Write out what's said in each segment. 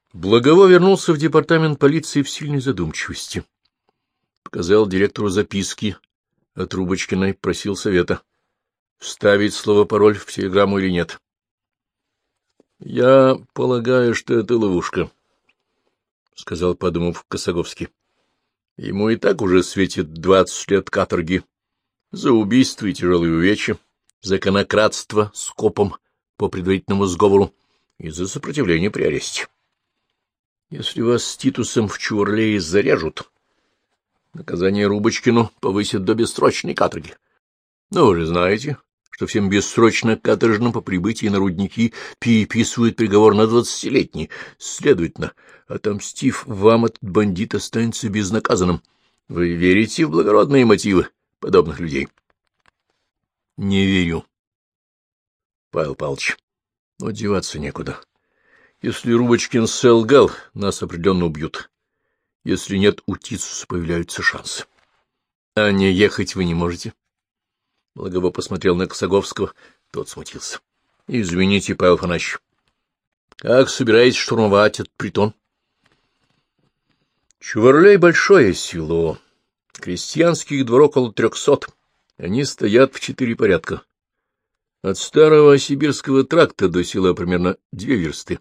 Благово вернулся в департамент полиции в сильной задумчивости. Показал директору записки от Трубочкиной, просил совета, вставить слово-пароль в телеграмму или нет. — Я полагаю, что это ловушка, — сказал, подумав, Косоговский. — Ему и так уже светит 20 лет каторги за убийство и тяжелые увечья, за конокрадство с копом по предварительному сговору и за сопротивление при аресте. Если вас с Титусом в Чуварлее зарежут, наказание Рубочкину повысят до бессрочной каторги. Но вы же знаете, что всем бессрочно каторжным по прибытии на рудники переписывают приговор на 20-летний. Следовательно, отомстив вам, этот бандит останется безнаказанным. Вы верите в благородные мотивы подобных людей? — Не верю, Павел Павлович, но деваться некуда. Если Рубочкин солгал, нас определенно убьют. Если нет, у Титуса появляются шансы. А не ехать вы не можете? Благово посмотрел на Косоговского, тот смутился. — Извините, Павел Афанасьевич. Как собираетесь штурмовать этот притон? Чуварлей — большое село. Крестьянских дворов около 300. Они стоят в 4 порядка. От старого Сибирского тракта до села примерно 2 версты.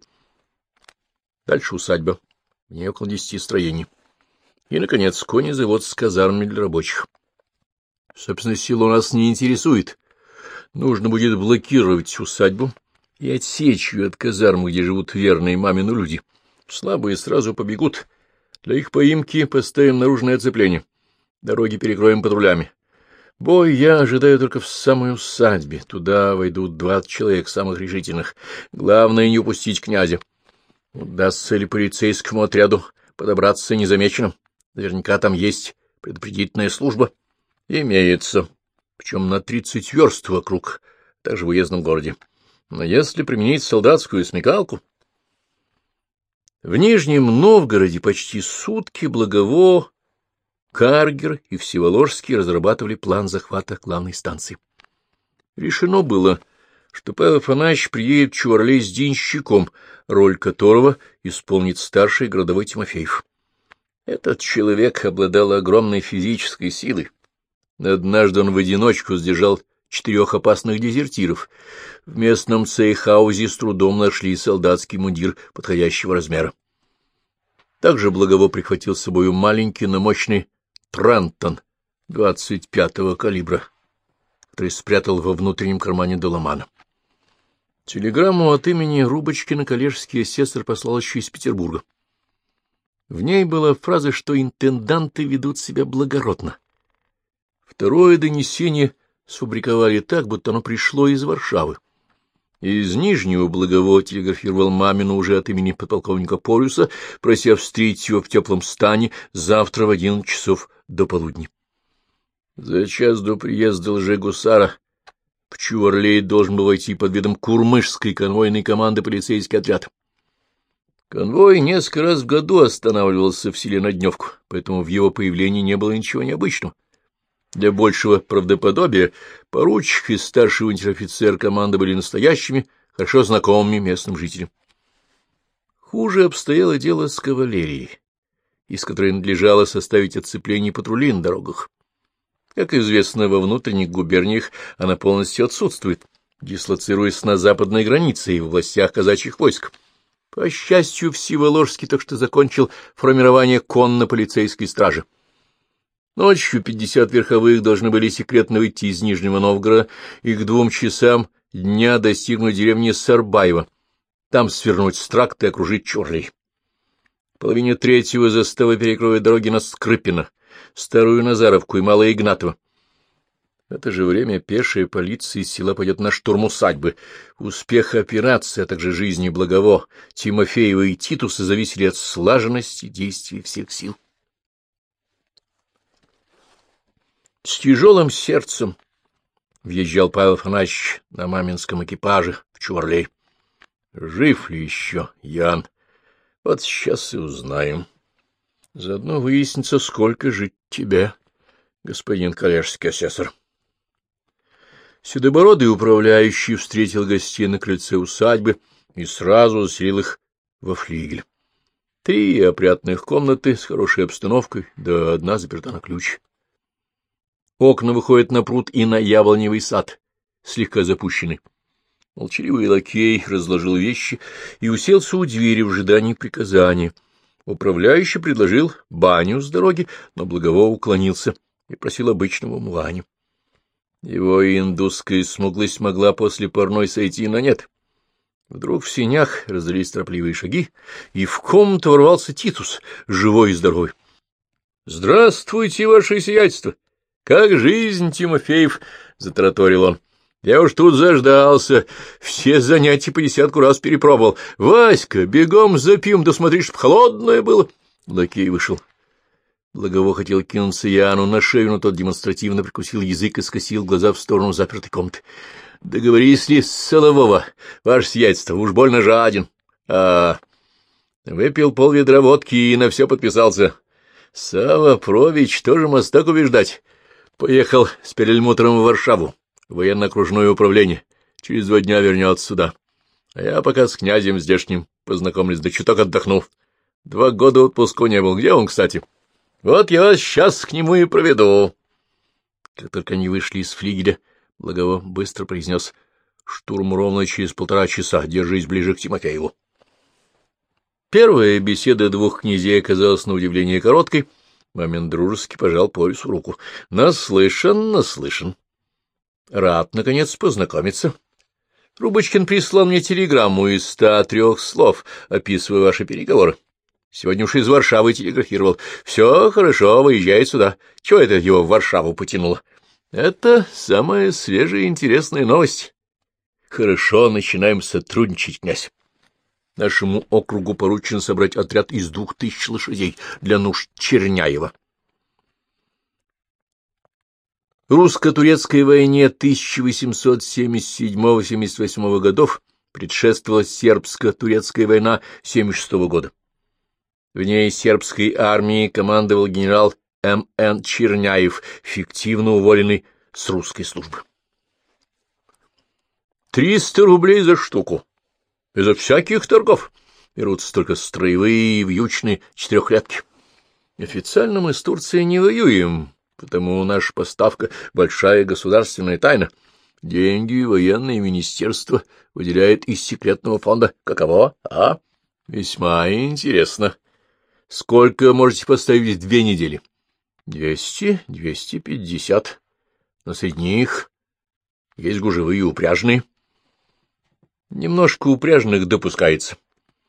Дальше усадьба, в ней около 10 строений. И, наконец, конезавод с казармами для рабочих. Собственно, село нас не интересует. Нужно будет блокировать усадьбу и отсечь ее от казарм, где живут верные мамины люди. Слабые сразу побегут. Для их поимки поставим наружное оцепление. Дороги перекроем патрулями. Бой я ожидаю только в самой усадьбе. Туда войдут 20 человек, самых решительных. Главное — не упустить князя. Удастся ли полицейскому отряду подобраться незамеченным? Наверняка там есть предупредительная служба. Имеется, причем на 30 верст вокруг, также в уездном городе. Но если применить солдатскую смекалку... В Нижнем Новгороде почти сутки Благово, Каргер и Всеволожский разрабатывали план захвата главной станции. Решено было, что Павел Афанасьевич приедет в Чуварлей с денщиком, роль которого исполнит старший городовой Тимофеев. Этот человек обладал огромной физической силой. Однажды он в одиночку сдержал 4 опасных дезертиров. В местном цейхаузе с трудом нашли солдатский мундир подходящего размера. Также Благово прихватил с собой маленький, но мощный Трантон 25-го калибра, который спрятал во внутреннем кармане доломана. Телеграмму от имени Рубочкина коллежский асессор послал еще из Петербурга. В ней была фраза, что интенданты ведут себя благородно. Второе донесение сфабриковали так, будто оно пришло из Варшавы. Из Нижнего Благово телеграфировал мамину уже от имени подполковника Полюса, прося встретить его в теплом стане завтра в 11 часов до полудня. За час до приезда лже-гусара в Чуварлей должен был войти под видом курмышской конвойной команды полицейский отряд. Конвой несколько раз в году останавливался в селе на дневку, поэтому в его появлении не было ничего необычного. Для большего правдоподобия поручик и старший унтер-офицер команды были настоящими, хорошо знакомыми местным жителям. Хуже обстояло дело с кавалерией, из которой надлежало составить оцепление патрулей на дорогах. Как известно, во внутренних губерниях она полностью отсутствует, дислоцируясь на западной границе и в властях казачьих войск. По счастью, Всеволожский только что закончил формирование конно-полицейской стражи. Ночью 50 верховых должны были секретно выйти из Нижнего Новгорода и к 2 часам дня достигнуть деревни Сарбаева, там свернуть с тракта и окружить Чурлей. В половине 3-го застава перекроет дороги на Скрыпино, Старую Назаровку и Малое Игнатово. В это же время пешая полиция из села пойдет на штурм усадьбы. Успех операции, а также жизни Благово, Тимофеева и Титуса зависели от слаженности действий всех сил. С тяжелым сердцем въезжал Павел Афанасьевич на маминском экипаже в Чуварлей. Жив ли еще Ян? Вот сейчас и узнаем. Заодно выяснится, сколько жить тебе, господин коллежский асессор. Седобородый управляющий встретил гостей на крыльце усадьбы и сразу заселил их во флигель. 3 опрятных комнаты с хорошей обстановкой, да одна заперта на ключ. Окна выходят на пруд и на яблоневый сад, слегка запущенный. Молчаливый лакей разложил вещи и уселся у двери в ожидании приказания. Управляющий предложил баню с дороги, но Благово уклонился и просил обычного умывания. Его индусская смуглость могла после парной сойти на нет. Вдруг в сенях раздались торопливые шаги, и в комнату ворвался Титус, живой и здоровый. — Здравствуйте, ваше сиятельство! Как жизнь, Тимофеев? — затараторил он. — Я уж тут заждался, все занятия по 10 раз перепробовал. Васька, бегом запьем, да смотри, чтоб холодное было. Лакей вышел. Благово хотел кинуться Яну на шею, но тот демонстративно прикусил язык и скосил глаза в сторону запертой комнаты. — Договорились ли с Солового, ваше сиятельство? Уж больно жаден. Выпил пол-ведра водки и на все подписался. Сава Прович тоже мастак убеждать. Поехал с перельмутером в Варшаву, в военно-окружное управление. Через 2 дня вернется сюда. А я пока с князем здешним познакомлюсь, да чуток отдохну. 2 года отпуску не был. Где он, кстати? Вот я вас сейчас к нему и проведу. Как только они вышли из флигеля, Благово быстро произнес: штурм ровно через 1,5 часа. Держись ближе к Тимофееву. Первая беседа 2 князей оказалась на удивление короткой. Мамин дружески пожал Порису руку. — Наслышан, наслышан. Рад, наконец, познакомиться. Трубочкин прислал мне телеграмму из 103 слов, описывая ваши переговоры. Сегодня уж из Варшавы телеграфировал. Все хорошо, выезжает сюда. Чего это его в Варшаву потянуло? Это самая свежая и интересная новость. Хорошо, начинаем сотрудничать, князь. Нашему округу поручено собрать отряд из 2000 лошадей для нужд Черняева. Русско-турецкой войне 1877-78 годов предшествовала сербско-турецкая война 76 года. В ней сербской армией командовал генерал М.Н. Черняев, фиктивно уволенный с русской службы. 300 рублей за штуку. Безо всяких торгов. Берутся только строевые и вьючные 4-летки. Официально мы с Турцией не воюем, потому наша поставка — большая государственная тайна. Деньги военное министерство выделяет из секретного фонда. Каково, а? Весьма интересно. Сколько можете поставить в 2 недели? 200, 250. Но среди них есть гужевые и упряжные. Немножко упряжных допускается.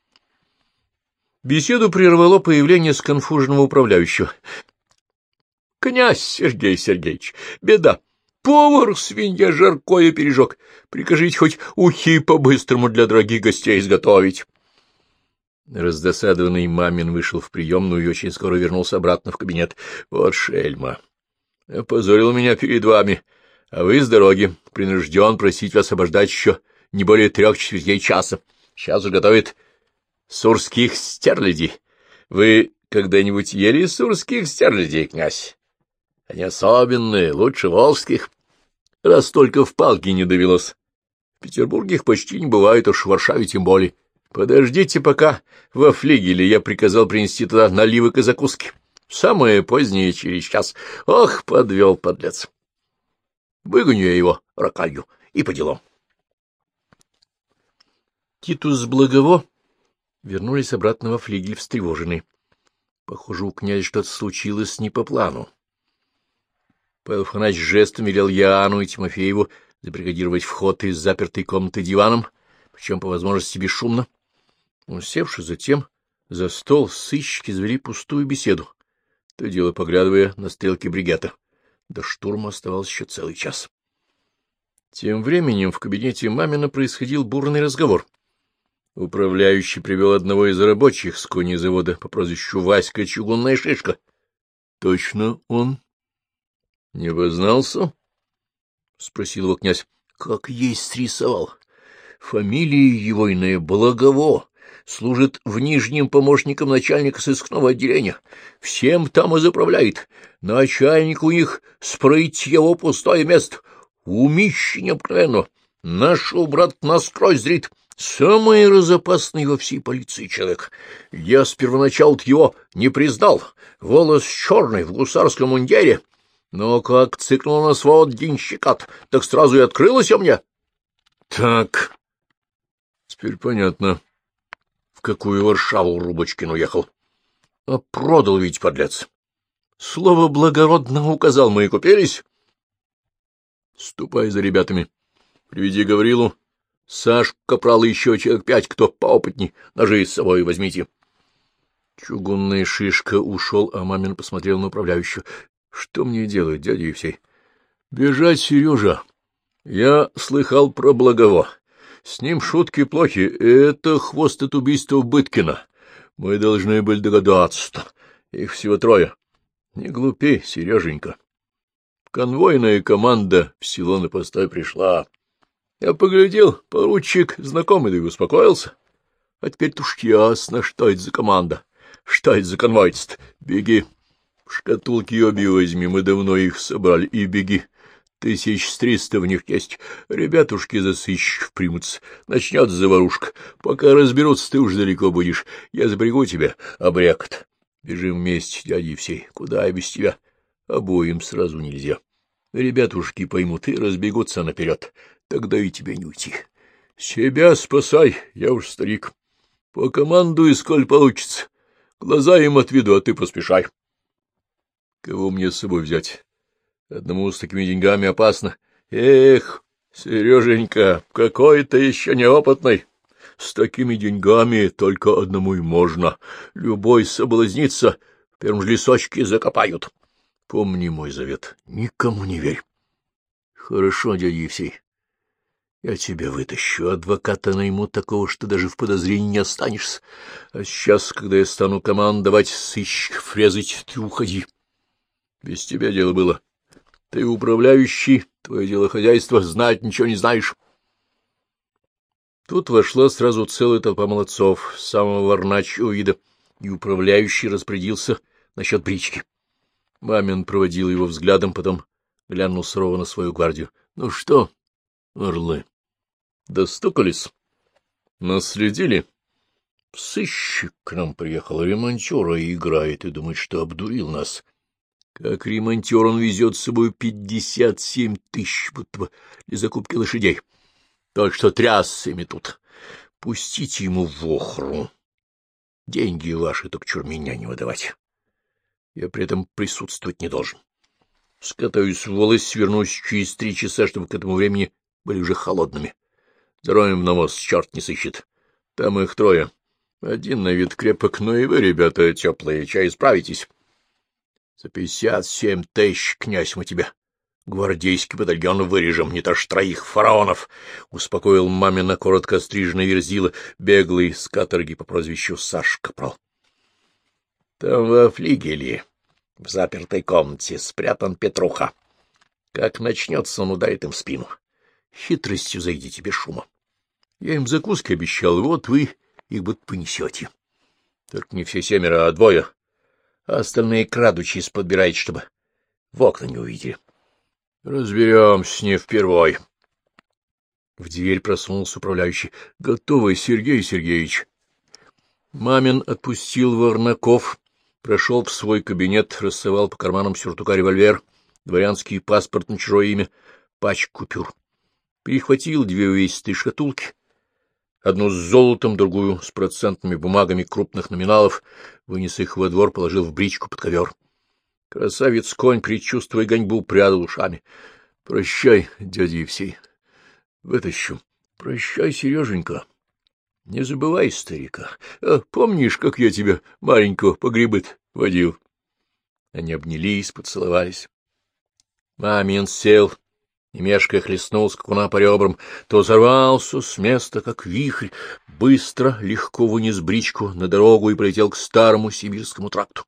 Беседу прервало появление сконфуженного управляющего. — Князь Сергей Сергеевич, беда. Повар свинья жаркое пережег. Прикажите хоть ухи по-быстрому для дорогих гостей изготовить. Раздосадованный Мамин вышел в приемную и очень скоро вернулся обратно в кабинет. — Вот шельма. Опозорил меня перед вами, а вы с дороги. Принужден просить вас обождать еще не более 3/4 часа. Сейчас же готовит сурских стерлядей. Вы когда-нибудь ели сурских стерлядей, князь? Они особенные, лучше волжских. Раз только в Палке не довелось. В Петербурге их почти не бывает, уж в Варшаве тем более. Подождите пока во флигеле, я приказал принести туда наливок и закуски. Самое позднее через час. Ох, подвел подлец. Выгоню я его ракалью и по делам. Титус с Благово вернулись обратно во флигель встревоженные. Похоже, у князя что-то случилось не по плану. Павел Афанасьевич жестом велел Яну и Тимофееву забригадировать вход из запертой комнаты диваном, причем по возможности бесшумно. Усевшись затем за стол, сыщики завели пустую беседу, то дело поглядывая на стрелки бригета. До штурма оставался еще целый час. Тем временем в кабинете Мамина происходил бурный разговор. Управляющий привел одного из рабочих с конезавода по прозвищу Васька Чугунная Шишка. — Точно он? — Не вознался? — спросил его князь. — Как есть срисовал. Фамилия его иная Благово. Служит в Нижнем помощником начальника сыскного отделения. Всем там и заправляет. Начальник у них спроить его пустое место. Умище необыкновенно. Нашел, брат, насквозь зрит. Самый разопасный во всей полиции человек. Я с первоначала его не признал. Волос черный, в гусарском мундире. Но как цыкнул на свод денщикат, так сразу и открылось мне. Так, теперь понятно, в какую Варшаву Рубочкин уехал. А продал ведь, подлец. Слово благородно указал, мы и купились. Ступай за ребятами, приведи Гаврилу, Сашку Капрала, еще человек 5, кто поопытней, ножи с собой возьмите. Чугунная шишка ушел, а мамин посмотрел на управляющего. Что мне делать, дядя Евсей? Бежать, Сережа. Я слыхал про Благово. С ним шутки плохи. Это хвост от убийства Быткина. Мы должны были догадаться. Их всего 3. Не глупей, Сереженька. Конвойная команда в село на постой пришла. Я поглядел, поручик знакомый, да и успокоился. А теперь-то уж ясно, что это за команда, что это за конвойство. Беги, в шкатулки обе возьми, мы давно их собрали, и беги. 1300 в них есть. Ребятушки за сыщиков примутся. Начнется заварушка. Пока разберутся, ты уж далеко будешь. Я запрягу тебя, обряд. Бежим вместе, дядя Евсей. Куда я без тебя? Обоим сразу нельзя. Ребятушки поймут и разбегутся наперед. Тогда и тебе не уйти. Себя спасай, я уж старик. Покомандуй, сколь получится. Глаза им отведу, а ты поспешай. Кого мне с собой взять? Одному с такими деньгами опасно. Эх, Сереженька, какой ты еще неопытный. С такими деньгами только одному и можно. Любой соблазнится, в первом же лесочке закопают. Помни мой завет, никому не верь. Хорошо, дядя Евсей. Я тебя вытащу, адвоката найму такого, что даже в подозрении не останешься. А сейчас, когда я стану командовать сыщиков резать, ты уходи. Без тебя дело было. Ты управляющий, твое дело хозяйство, знать ничего не знаешь. Тут вошла сразу целая толпа молодцов, самого варначьего вида, и управляющий распорядился насчет брички. Мамин проводил его взглядом, потом глянул сурово на свою гвардию. — Ну что, орлы, достукались? Наследили? Сыщик к нам приехал, ремонтера играет и думает, что обдурил нас. Как ремонтер он везет с собой 57 тысяч, будто для закупки лошадей. Только что тряс ими тут. Пустите ему в охру. Деньги ваши, только чур меня не выдавать. Я при этом присутствовать не должен. Скатаюсь в волость, вернусь через 3 часа, чтобы к этому времени были уже холодными. Зароем в навоз, черт не сыщет. Там их 3. Один на вид крепок, но и вы, ребята, теплые, чай справитесь. За 57 тысяч, князь, мы тебя гвардейский батальон вырежем, не то ж 3 фараонов, — успокоил мамина коротко стриженный верзила, беглый с каторги по прозвищу Саш Капрал. Там во флигеле, в запертой комнате, спрятан Петруха. Как начнется, он ударит им в спину. Хитростью зайдите без шума. Я им закуски обещал, вот вы их будто понесете. Только не все 7, а 2, а остальные крадучись подбирайте, чтобы в окна не увидели. Разберемся с ней впервой. В дверь просунулся управляющий. — Готовы, Сергей Сергеевич. Мамин отпустил Варнаков, прошел в свой кабинет, рассовал по карманам сюртука револьвер, дворянский паспорт на чужое имя, пачку купюр. Перехватил 2 увесистые шкатулки, одну с золотом, другую с процентными бумагами крупных номиналов, вынес их во двор, положил в бричку под ковер. Красавец-конь, предчувствуя гоньбу, прядал ушами. — Прощай, дядя Евсей. Вытащу. Прощай, Сереженька. Не забывай старика. Помнишь, как я тебя маленького по грибы водил? Они обнялись, поцеловались. Мамин сел, не мешкая хлестнул скакуна по ребрам, то сорвался с места, как вихрь, быстро, легко вынес бричку на дорогу и полетел к старому сибирскому тракту.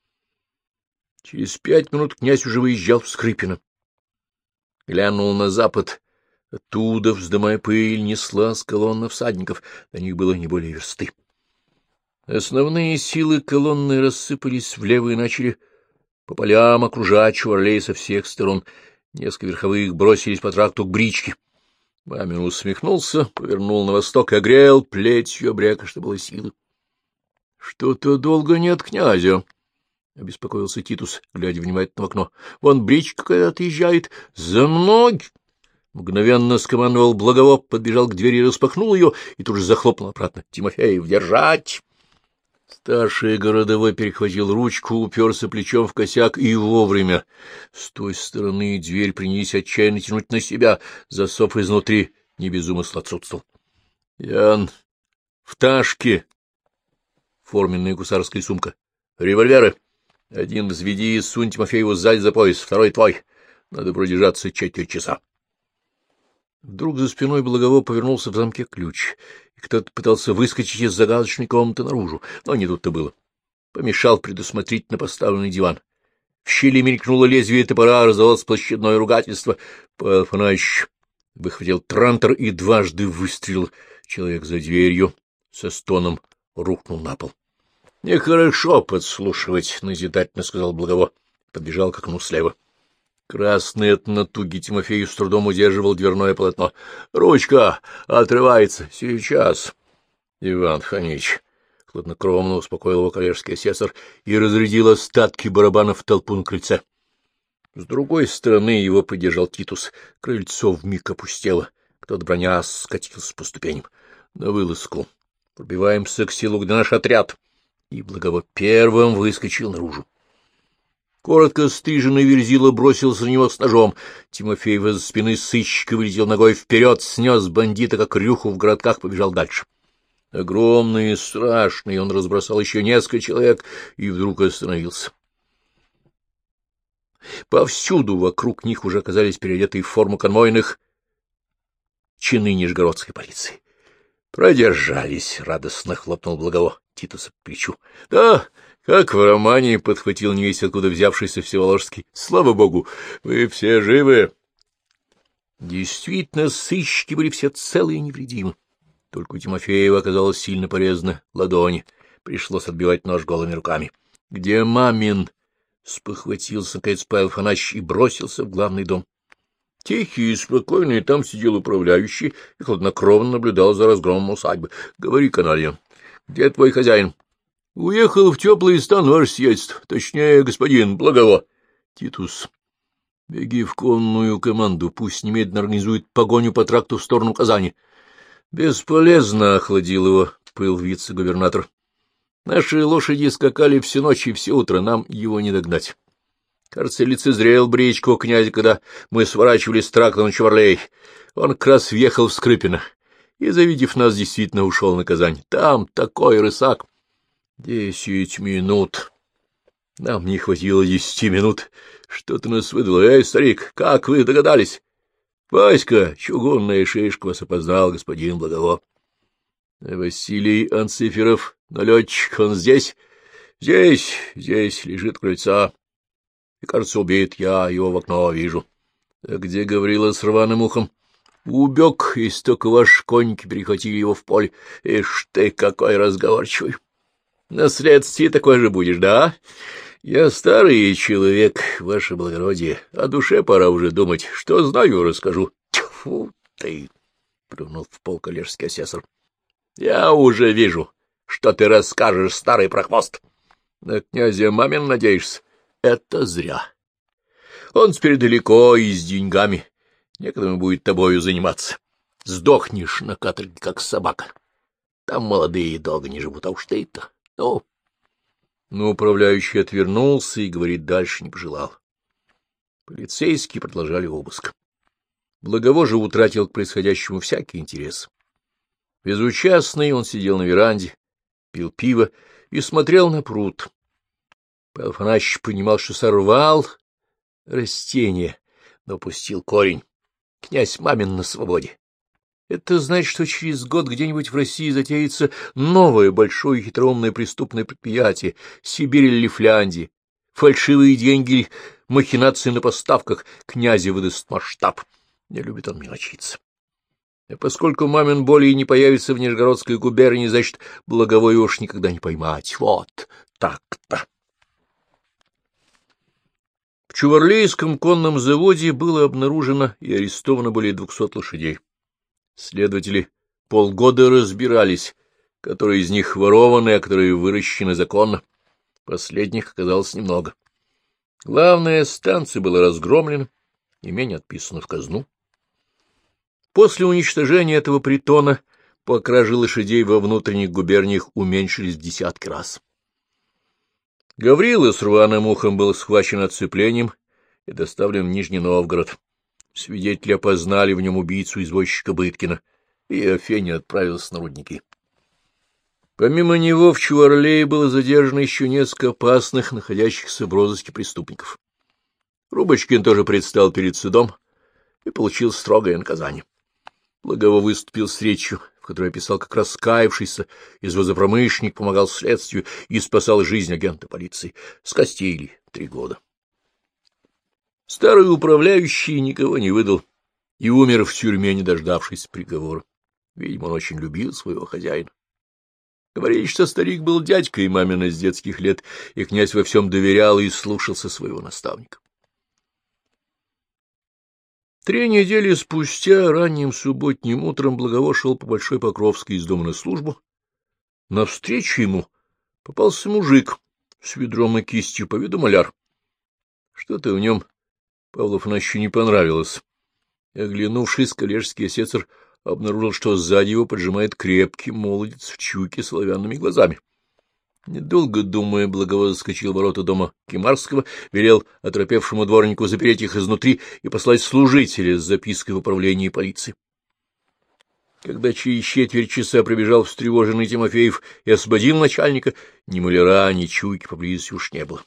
Через 5 минут князь уже выезжал в Скрипино. Глянул на запад. Оттуда, вздымая пыль, неслась колонна всадников. До них было не более версты. Основные силы колонны рассыпались влево и начали по полям окружать Чуварлей со всех сторон. Несколько верховых бросились по тракту к бричке. Мамин усмехнулся, повернул на восток и огрел плетью обряка, что было силы. — Что-то долго нет князя, — обеспокоился Титус, глядя внимательно в окно. — Вон бричка какая-то отъезжает. За мной! Мгновенно скомандовал Благово, подбежал к двери, распахнул ее и тут же захлопнул обратно. — Тимофеев, держать! Старший городовой перехватил ручку, уперся плечом в косяк и вовремя. С той стороны дверь принялись отчаянно тянуть на себя, засов изнутри не без умысла отсутствовал. — Ян, в ташке! Форменная гусарская сумка. — Револьверы! Один взведи и сунь Тимофееву сзади за пояс, второй твой. Надо продержаться 4 часа. Вдруг за спиной Благово повернулся в замке ключ, и кто-то пытался выскочить из загадочной комнаты наружу, но не тут-то было. Помешал предусмотрительно поставленный диван. В щели мелькнуло лезвие топора, раздалось площадное ругательство. Павел Афанасьевич выхватил трантор и дважды выстрелил. Человек за дверью со стоном рухнул на пол. — Нехорошо подслушивать, — назидательно сказал Благово. Подбежал к окну слева. Красный от натуги Тимофею с трудом удерживал дверное полотно. — Ручка отрывается. Сейчас. — Иван Фомич, — хладнокровно успокоил его коллежский асессор и разрядил остатки барабанов в толпу на крыльце. С другой стороны его поддержал Титус. Крыльцо вмиг опустело. Кто-то броня скатился по ступеням. На вылазку. Пробиваемся к селу, где наш отряд. И Благово первым выскочил наружу. Коротко стриженный Верзила бросился на него с ножом. Тимофеев из-за спины сыщика вылетел ногой вперед, снес бандита, как рюху в городках, побежал дальше. Огромный и страшный, он разбросал еще несколько человек и вдруг остановился. Повсюду вокруг них уже оказались переодетые в форму конвойных чины нижегородской полиции. Продержались, — радостно хлопнул Благово Титуса по плечу. — Да, как в романе, — подхватил невесть откуда взявшийся Всеволожский. — Слава богу, вы все живы. Действительно, сыщики были все целы и невредимы. Только у Тимофеева оказалось сильно порезано ладони. Пришлось отбивать нож голыми руками. — Где Мамин? — спохватился, наконец, Павел Афанасьевич и бросился в главный дом. Тихий и спокойный там сидел управляющий и хладнокровно наблюдал за разгромом усадьбы. — Говори, каналья, где твой хозяин? — Уехал в теплый стан, ваше сиятельство, точнее, господин Благово. — Титус, беги в конную команду, пусть немедленно организует погоню по тракту в сторону Казани. — Бесполезно, — охладил его пыл вице-губернатор. — Наши лошади скакали всю ночь и все утро, нам его не догнать. Кажется, лицезрел бричку у князя, когда мы сворачивали с тракта на Чуварлей. Он как раз въехал в Скрыпино и, завидев нас, действительно ушел на Казань. Там такой рысак. 10 минут. Нам не хватило 10 минут. Что ты нас выдал? Эй, старик, как вы догадались? Васька, чугунная шишка, вас опознал господин Благово. Василий Анциферов, налетчик, он здесь? Здесь лежит крыльца. И, кажется, убит, я его в окно вижу. А где Гаврила с рваным ухом? Убег, если только ваши конники перехватили его в поле. Ишь ты, какой разговорчивый. На следствии такой же будешь, да? Я старый человек, ваше благородие, о душе пора уже думать. Что знаю, расскажу. Тьфу ты, — плюнул в пол коллежский асессор. Я уже вижу, что ты расскажешь, старый прохвост. На князя Мамин надеешься? Это зря. Он теперь далеко и с деньгами. Некогда ему будет тобою заниматься. Сдохнешь на каторге, как собака. Там молодые долго не живут, а уж ты-то. Ну. Но управляющий отвернулся и говорить дальше не пожелал. Полицейские продолжали обыск. Благово же утратил к происходящему всякий интерес. Безучастный он сидел на веранде, пил пиво и смотрел на пруд. Павел Афанасьевич понимал, что сорвал растение, но пустил корень. Князь Мамин на свободе. Это значит, что через год где-нибудь в России затеется новое большое хитроумное преступное предприятие, Сибирь или Лифляндия, фальшивые деньги, махинации на поставках, князя выдаст масштаб. Не любит он мелочиться. А поскольку Мамин более не появится в Нижегородской губернии, значит, Благовой уж никогда не поймать. Вот так-то. В Чуварлейском конном заводе было обнаружено и арестовано более 200 лошадей. Следователи полгода разбирались, которые из них ворованы, а которые выращены законно. Последних оказалось немного. Главная станция была разгромлена, имение отписано в казну. После уничтожения этого притона по краже лошадей во внутренних губерниях уменьшились в десятки раз. Гаврила с рваным ухом был схвачен отцеплением и доставлен в Нижний Новгород. Свидетели опознали в нем убийцу извозчика Быткина, и Афеня отправился на рудники. Помимо него в Чуварлее было задержано еще несколько опасных, находящихся в розыске преступников. Рубочкин тоже предстал перед судом и получил строгое наказание. Благово выступил с речью, в которой описал, как раскаявшийся извозопромышленник помогал следствию и спасал жизнь агента полиции. Скостили 3 года. Старый управляющий никого не выдал и умер в тюрьме, не дождавшись приговора. Видимо, он очень любил своего хозяина. Говорили, что старик был дядькой мамина с детских лет, и князь во всем доверял и слушался своего наставника. 3 недели спустя, ранним субботним утром, Благово шел по Большой Покровской из дома на службу. Навстречу ему попался мужик с ведром и кистью, по виду маляр. Что-то в нем Павлу Афанасьевичу не понравилось. Оглянувшись, коллежский асессор обнаружил, что сзади его поджимает крепкий молодец в чуйке с оловянными глазами. Недолго думая, Благово заскочил в ворота дома Кимарского, велел оторопевшему дворнику запереть их изнутри и послать служителя с запиской в управлении полиции. Когда через четверть часа прибежал встревоженный Тимофеев и освободил начальника, ни маляра, ни чуйки поблизости уж не было.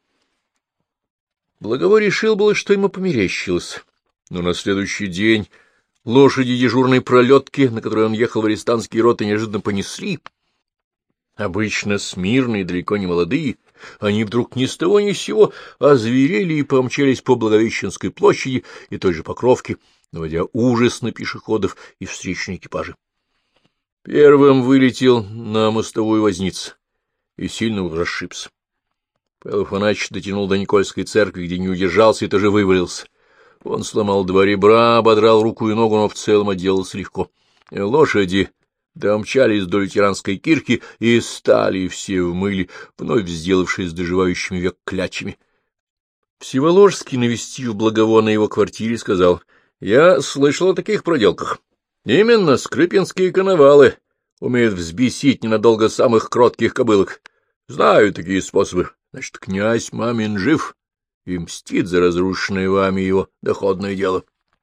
Благово решил было, что ему померещилось, но на следующий день лошади дежурной пролетки, на которой он ехал в арестантские роты, неожиданно понесли. Обычно смирные, далеко не молодые, они вдруг ни с того ни с сего озверели и помчались по Благовещенской площади и той же Покровке, наводя ужас на пешеходов и встречные экипажи. Первым вылетел на мостовую возница и сильно расшибся. Павел Афанасьевич дотянул до Никольской церкви, где не удержался и тоже вывалился. Он сломал 2 ребра, ободрал руку и ногу, но в целом отделался легко. Лошади домчались до лютеранской кирки и стали все в мыле, вновь сделавшись доживающими век клячами. Всеволожский, навестив Благово на его квартире, сказал: — Я слышал о таких проделках. Именно скрыпинские коновалы умеют взбесить ненадолго самых кротких кобылок. Знаю такие способы. Значит, князь Мамин жив и мстит за разрушенное вами его доходное дело.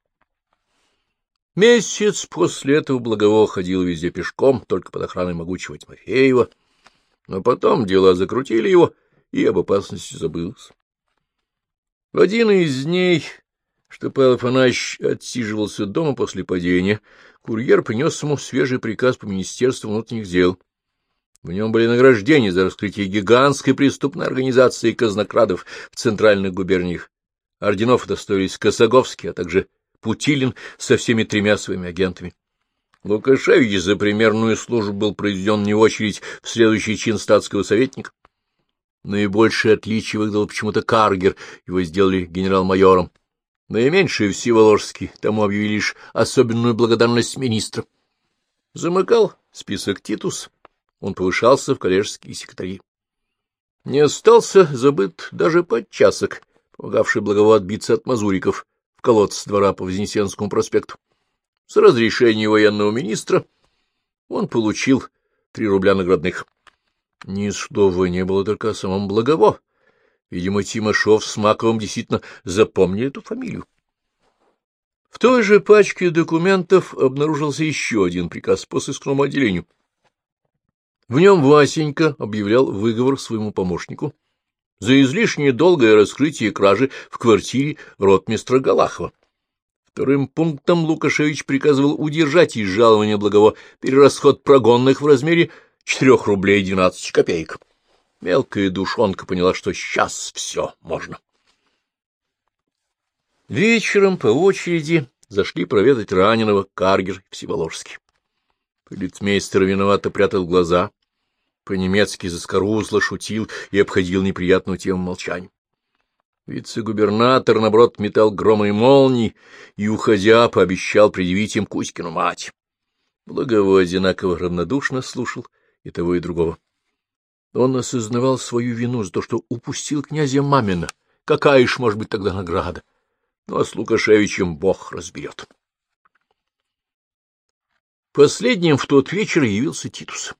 Месяц после этого Благово ходил везде пешком, только под охраной могучего Тимофеева, но потом дела закрутили его, и об опасности забылось. В один из дней, что Павел Афанасьевич отсиживался дома после падения, курьер принес ему свежий приказ по Министерству внутренних дел. В нем были награждения за раскрытие гигантской преступной организации казнокрадов в центральных губерниях. Орденов удостоились Косоговский, а также Путилин со всеми 3 своими агентами. Лукашевич за примерную службу был произведен не в очередь в следующий чин статского советника. Наибольшее отличие выдал почему-то Каргер, его сделали генерал-майором. Наименьшее Всеволожский, тому объявили лишь особенную благодарность министра. Замыкал список Титус, он повышался в коллежские секретари. Не остался забыт даже подчасок, помогавший Благово отбиться от мазуриков в колодце двора по Вознесенскому проспекту. С разрешения военного министра он получил 3 рубля наградных. Ни слова не было только о самом Благово. Видимо, Тимошов с Маковым действительно запомнили эту фамилию. В той же пачке документов обнаружился еще один приказ по сыскному отделению. В нем Васенька объявлял выговор своему помощнику за излишнее долгое раскрытие кражи в квартире ротмистра Галахова. 2 пунктом Лукашевич приказывал удержать из жалования Благово перерасход прогонных в размере 4 рублей 12 копеек. Мелкая душонка поняла, что сейчас все можно. Вечером по очереди зашли проведать раненого Каргер и Всеволожский. Полицмейстер виновато прятал глаза, по-немецки заскорузло шутил и обходил неприятную тему молчанием. Вице-губернатор, наоборот, метал громы и молнии и, уходя, пообещал предъявить им Кузькину мать. Благово одинаково равнодушно слушал и того, и другого. Он осознавал свою вину за то, что упустил князя Мамина. Какая ж может быть тогда награда? Ну, а с Лукашевичем Бог разберет. Последним в тот вечер явился Титус.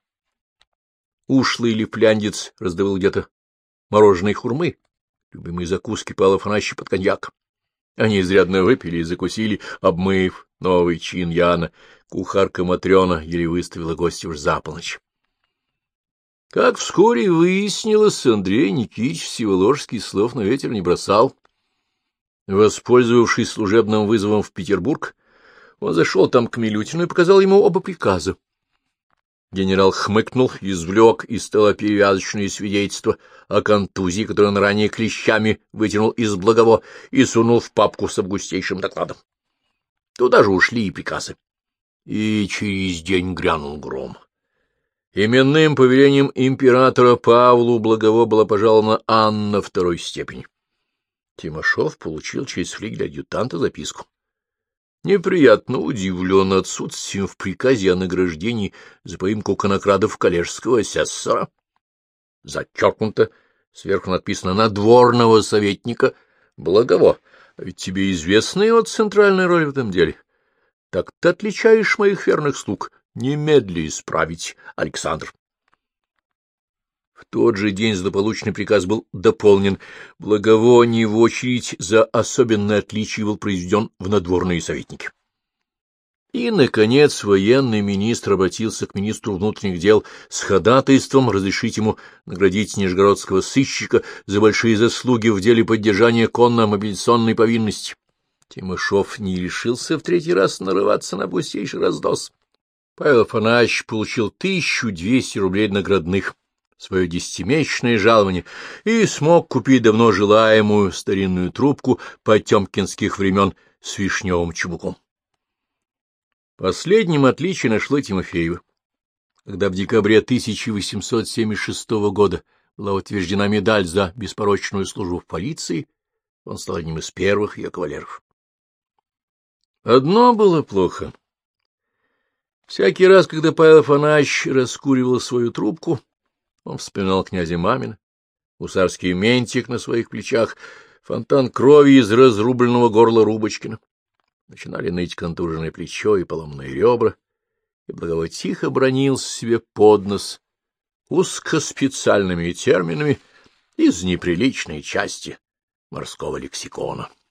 Ушлый лифляндец раздавал где-то мороженые хурмы, любимые закуски Павла Афанасьевича под коньяк. Они изрядно выпили и закусили, обмыв новый чин Яна. Кухарка Матрена еле выставила гостя уж за полночь. Как вскоре выяснилось, Андрей Никитич Всеволожский слов на ветер не бросал. Воспользовавшись служебным вызовом в Петербург, он зашел там к Милютину и показал ему оба приказа. Генерал хмыкнул, извлек из стола перевязочные свидетельства о контузии, которые он ранее клещами вытянул из Благово и сунул в папку с августейшим докладом. Туда же ушли и приказы. И через день грянул гром. Именным повелением императора Павлу Благово была пожалована Анна второй степени. Тимошов получил через флигель адъютанта записку. Неприятно удивлен отсутствием в приказе о награждении за поимку конокрадов коллежского асессора. Зачеркнуто, сверху написано «надворного советника Благово». А ведь тебе известна его центральная роль в этом деле. Так ты отличаешь моих верных слуг. Немедли исправить, Александр. В тот же день злополучный приказ был дополнен. Благово не в очередь за особенное отличие был произведен в надворные советники. И, наконец, военный министр обратился к министру внутренних дел с ходатайством разрешить ему наградить нижегородского сыщика за большие заслуги в деле поддержания конно-мобилизационной повинности. Тимошов не решился в третий раз нарываться на пустейший раздос. Павел Афанасьевич получил 1200 рублей наградных, свое 10-месячное жалование, и смог купить давно желаемую старинную трубку потемкинских времен с вишневым чубуком. Последним отличие нашло Тимофеева. Когда в декабре 1876 года была утверждена медаль за беспорочную службу в полиции, он стал одним из первых ее кавалеров. Одно было плохо. Всякий раз, когда Павел Афанасьевич раскуривал свою трубку, он вспоминал князя Мамина, гусарский ментик на своих плечах, фонтан крови из разрубленного горла Рубочкина. Начинали ныть контуженное плечо и поломанные ребра, и Благово тихо бранился себе под нос узкоспециальными терминами из неприличной части морского лексикона.